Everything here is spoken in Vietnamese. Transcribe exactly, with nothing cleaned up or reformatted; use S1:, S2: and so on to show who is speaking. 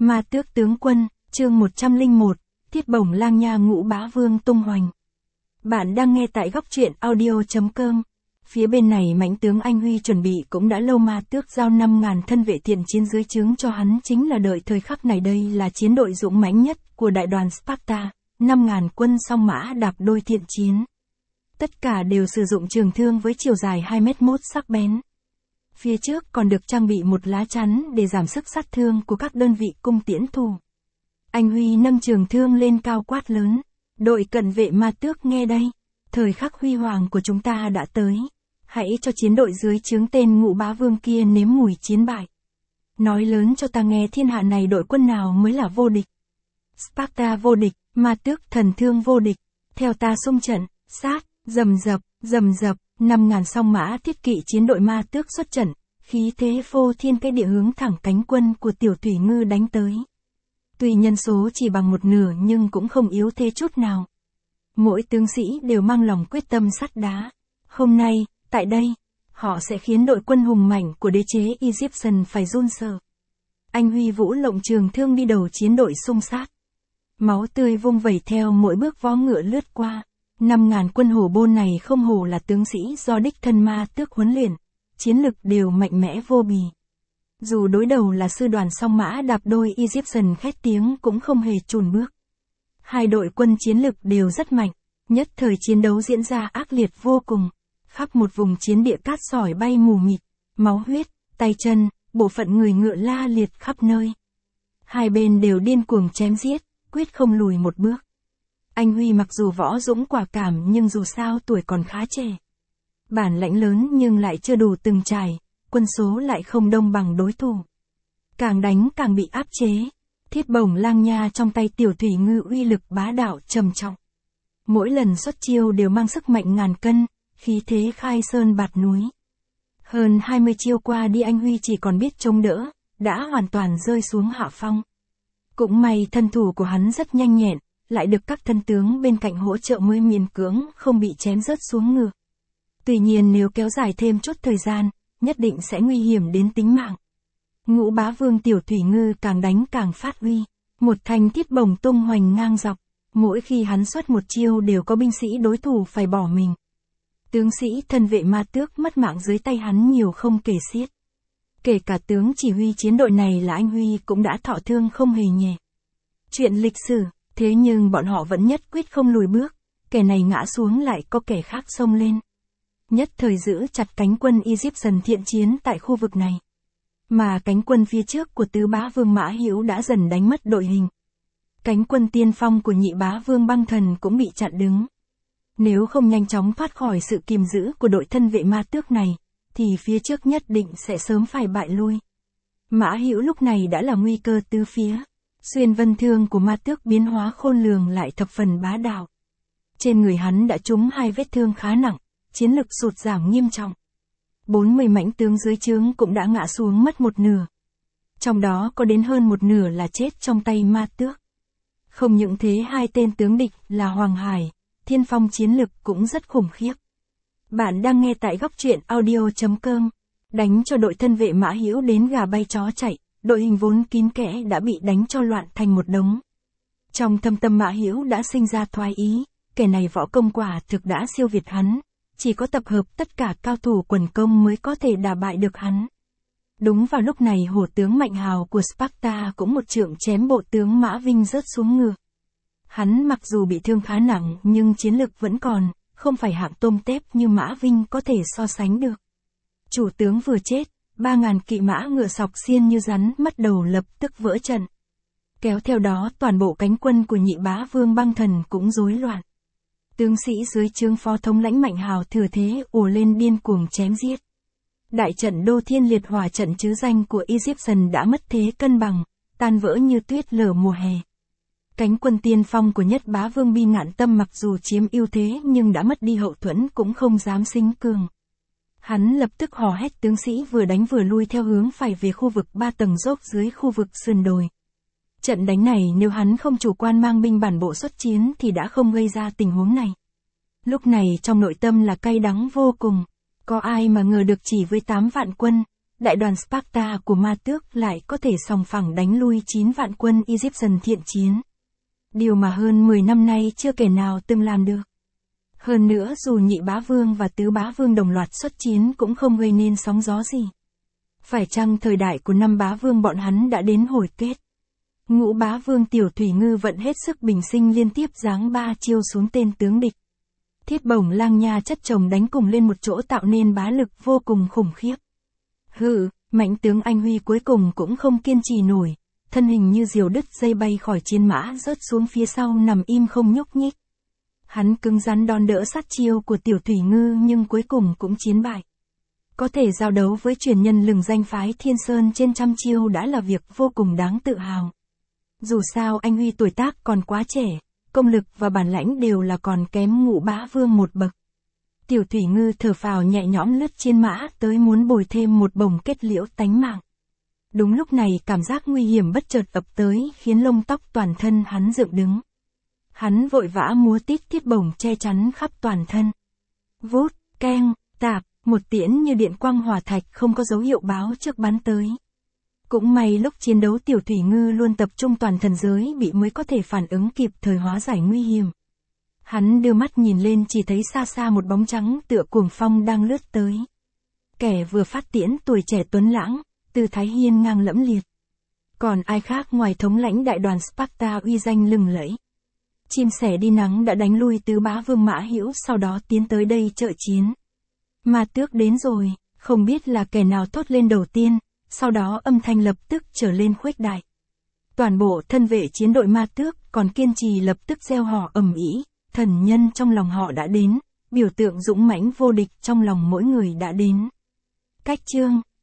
S1: Ma Tước tướng quân, chương một trăm lẻ một, Thiết Bổng Lang Nha Ngũ Bá Vương tung hoành. Bạn đang nghe tại góc truyện audio chấm com. Phía bên này mãnh tướng Anh Huy chuẩn bị cũng đã lâu. Ma Tước giao năm ngàn thân vệ thiện chiến dưới trướng cho hắn, chính là đợi thời khắc này. Đây là chiến đội dũng mãnh nhất của đại đoàn Sparta, năm ngàn quân song mã đạp đôi thiện chiến. Tất cả đều sử dụng trường thương với chiều dài hai mét mốt sắc bén. Phía trước còn được trang bị một lá chắn để giảm sức sát thương của các đơn vị cung tiễn thủ. Anh Huy nâng trường thương lên cao quát lớn. Đội cận vệ Ma Tước nghe đây. Thời khắc huy hoàng của chúng ta đã tới. Hãy cho chiến đội dưới trướng tên Ngũ Bá Vương kia nếm mùi chiến bại. Nói lớn cho ta nghe, thiên hạ này đội quân nào mới là vô địch. Sparta vô địch, Ma Tước thần thương vô địch. Theo ta xung trận, sát, rầm rập, rầm rập, năm ngàn song mã thiết kỵ chiến đội Ma Tước xuất trận, khí thế phô thiên cái địa hướng thẳng cánh quân của Tiểu Thủy Ngư đánh tới. Tuy nhân số chỉ bằng một nửa nhưng cũng không yếu thế chút nào. Mỗi tướng sĩ đều mang lòng quyết tâm sắt đá. Hôm nay, tại đây, họ sẽ khiến đội quân hùng mạnh của đế chế Egyptian phải run sợ. Anh Huy vũ lộng trường thương đi đầu chiến đội xung sát. Máu tươi vung vẩy theo mỗi bước vó ngựa lướt qua. Năm ngàn quân hổ bôn này không hổ là tướng sĩ do đích thân Ma Tước huấn luyện, chiến lực đều mạnh mẽ vô bì. Dù đối đầu là sư đoàn song mã đạp đôi Egyptian khét tiếng cũng không hề chùn bước. Hai đội quân chiến lực đều rất mạnh, nhất thời chiến đấu diễn ra ác liệt vô cùng. Khắp một vùng chiến địa cát sỏi bay mù mịt, máu huyết, tay chân, bộ phận người ngựa la liệt khắp nơi. Hai bên đều điên cuồng chém giết, quyết không lùi một bước. Anh Huy mặc dù võ dũng quả cảm nhưng dù sao tuổi còn khá trẻ. Bản lãnh lớn nhưng lại chưa đủ từng trải, quân số lại không đông bằng đối thủ. Càng đánh càng bị áp chế. Thiết Bổng Lang Nha trong tay Tiểu Thủy Ngư uy lực bá đạo trầm trọng. Mỗi lần xuất chiêu đều mang sức mạnh ngàn cân, khí thế khai sơn bạt núi. Hơn hai mươi chiêu qua đi anh Huy chỉ còn biết chống đỡ, đã hoàn toàn rơi xuống hạ phong. Cũng may thân thủ của hắn rất nhanh nhẹn, lại được các thân tướng bên cạnh hỗ trợ mới miễn cưỡng không bị chém rớt xuống ngựa. Tuy nhiên nếu kéo dài thêm chút thời gian, nhất định sẽ nguy hiểm đến tính mạng. Ngũ Bá Vương Tiểu Thủy Ngư càng đánh càng phát huy, một thanh thiết bổng tung hoành ngang dọc, mỗi khi hắn xuất một chiêu đều có binh sĩ đối thủ phải bỏ mình. Tướng sĩ thân vệ Ma Tước mất mạng dưới tay hắn nhiều không kể xiết. Kể cả tướng chỉ huy chiến đội này là anh Huy cũng đã thọ thương không hề nhẹ. Chuyện lịch sử, thế nhưng bọn họ vẫn nhất quyết không lùi bước, kẻ này ngã xuống lại có kẻ khác xông lên. Nhất thời giữ chặt cánh quân Egyptian thiện chiến tại khu vực này. Mà cánh quân phía trước của Tứ Bá Vương Mã Hữu đã dần đánh mất đội hình. Cánh quân tiên phong của Nhị Bá Vương Băng Thần cũng bị chặn đứng. Nếu không nhanh chóng thoát khỏi sự kìm giữ của đội thân vệ Ma Tước này, thì phía trước nhất định sẽ sớm phải bại lui. Mã Hữu lúc này đã là nguy cơ tứ phía. Xuyên vân thương của Ma Tước biến hóa khôn lường lại thập phần bá đạo. Trên người hắn đã trúng hai vết thương khá nặng, chiến lực sụt giảm nghiêm trọng. bốn mươi mãnh tướng dưới trướng cũng đã ngã xuống mất một nửa. Trong đó có đến hơn một nửa là chết trong tay Ma Tước. Không những thế, hai tên tướng địch là Hoàng Hải, Thiên Phong chiến lực cũng rất khủng khiếp. Bạn đang nghe tại góc truyện audio chấm com. Đánh cho đội thân vệ Mã Hữu đến gà bay chó chạy, đội hình vốn kín kẽ đã bị đánh cho loạn thành một đống. Trong thâm tâm Mã Hữu đã sinh ra thoái ý, kẻ này võ công quả thực đã siêu việt hắn. Chỉ có tập hợp tất cả cao thủ quần công mới có thể đả bại được hắn. Đúng vào lúc này hổ tướng Mạnh Hào của Sparta cũng một trượng chém bộ tướng Mã Vinh rớt xuống ngựa. Hắn mặc dù bị thương khá nặng nhưng chiến lực vẫn còn, không phải hạng tôm tép như Mã Vinh có thể so sánh được. Chủ tướng vừa chết, ba ngàn kỵ mã ngựa sọc xiên như rắn mất đầu lập tức vỡ trận. Kéo theo đó toàn bộ cánh quân của Nhị Bá Vương Băng Thần cũng rối loạn. Tướng sĩ dưới trướng phó thống lãnh Mạnh Hào thừa thế ùa lên điên cuồng chém giết. Đại trận Đô Thiên Liệt Hỏa trận chứ danh của Egyptian đã mất thế cân bằng, tan vỡ như tuyết lở mùa hè. Cánh quân tiên phong của Nhất Bá Vương Bi Ngạn Tâm mặc dù chiếm ưu thế nhưng đã mất đi hậu thuẫn cũng không dám sinh cường. Hắn lập tức hò hét tướng sĩ vừa đánh vừa lui theo hướng phải về khu vực ba tầng dốc dưới khu vực sườn đồi. Trận đánh này nếu hắn không chủ quan mang binh bản bộ xuất chiến thì đã không gây ra tình huống này. Lúc này trong nội tâm là cay đắng vô cùng. Có ai mà ngờ được chỉ với tám vạn quân, đại đoàn Sparta của Ma Tước lại có thể sòng phẳng đánh lui chín vạn quân Egyptian thiện chiến. Điều mà hơn mười năm nay chưa kẻ nào từng làm được. Hơn nữa dù nhị bá vương và tứ bá vương đồng loạt xuất chiến cũng không gây nên sóng gió gì. Phải chăng thời đại của năm bá vương bọn hắn đã đến hồi kết? Ngũ bá vương Tiểu Thủy Ngư vận hết sức bình sinh liên tiếp giáng ba chiêu xuống tên tướng địch. Thiết Bổng Lang Nha chất chồng đánh cùng lên một chỗ tạo nên bá lực vô cùng khủng khiếp. Hừ, mãnh tướng Anh Huy cuối cùng cũng không kiên trì nổi, thân hình như diều đứt dây bay khỏi chiến mã rớt xuống phía sau nằm im không nhúc nhích. Hắn cứng rắn đón đỡ sát chiêu của Tiểu Thủy Ngư nhưng cuối cùng cũng chiến bại. Có thể giao đấu với truyền nhân lừng danh phái Thiên Sơn trên trăm chiêu đã là việc vô cùng đáng tự hào. Dù sao Anh Huy tuổi tác còn quá trẻ, công lực và bản lãnh đều là còn kém Ngũ bá vương một bậc. Tiểu Thủy Ngư thở phào nhẹ nhõm lướt trên mã tới muốn bồi thêm một bổng kết liễu tánh mạng. Đúng lúc này cảm giác nguy hiểm bất chợt ập tới khiến lông tóc toàn thân hắn dựng đứng. Hắn vội vã múa tít thiết bổng che chắn khắp toàn thân. Vút, keng, tạp, một tiễn như điện quang hỏa thạch không có dấu hiệu báo trước bắn tới. Cũng may lúc chiến đấu Tiểu Thủy Ngư luôn tập trung toàn thần giới bị mới có thể phản ứng kịp thời hóa giải nguy hiểm. Hắn đưa mắt nhìn lên chỉ thấy xa xa một bóng trắng tựa cuồng phong đang lướt tới. Kẻ vừa phát tiễn tuổi trẻ tuấn lãng, tư thái hiên ngang lẫm liệt. Còn ai khác ngoài thống lãnh đại đoàn Sparta uy danh lừng lẫy. Chim sẻ đi nắng đã đánh lui tứ bá vương Mã Hữu sau đó tiến tới đây trợ chiến. Ma Tước đến rồi, không biết là kẻ nào thốt lên đầu tiên, sau đó âm thanh lập tức trở lên khuếch đại. Toàn bộ thân vệ chiến đội Ma Tước còn kiên trì lập tức reo hò ầm ĩ, thần nhân trong lòng họ đã đến, biểu tượng dũng mãnh vô địch trong lòng mỗi người đã đến. Cách chương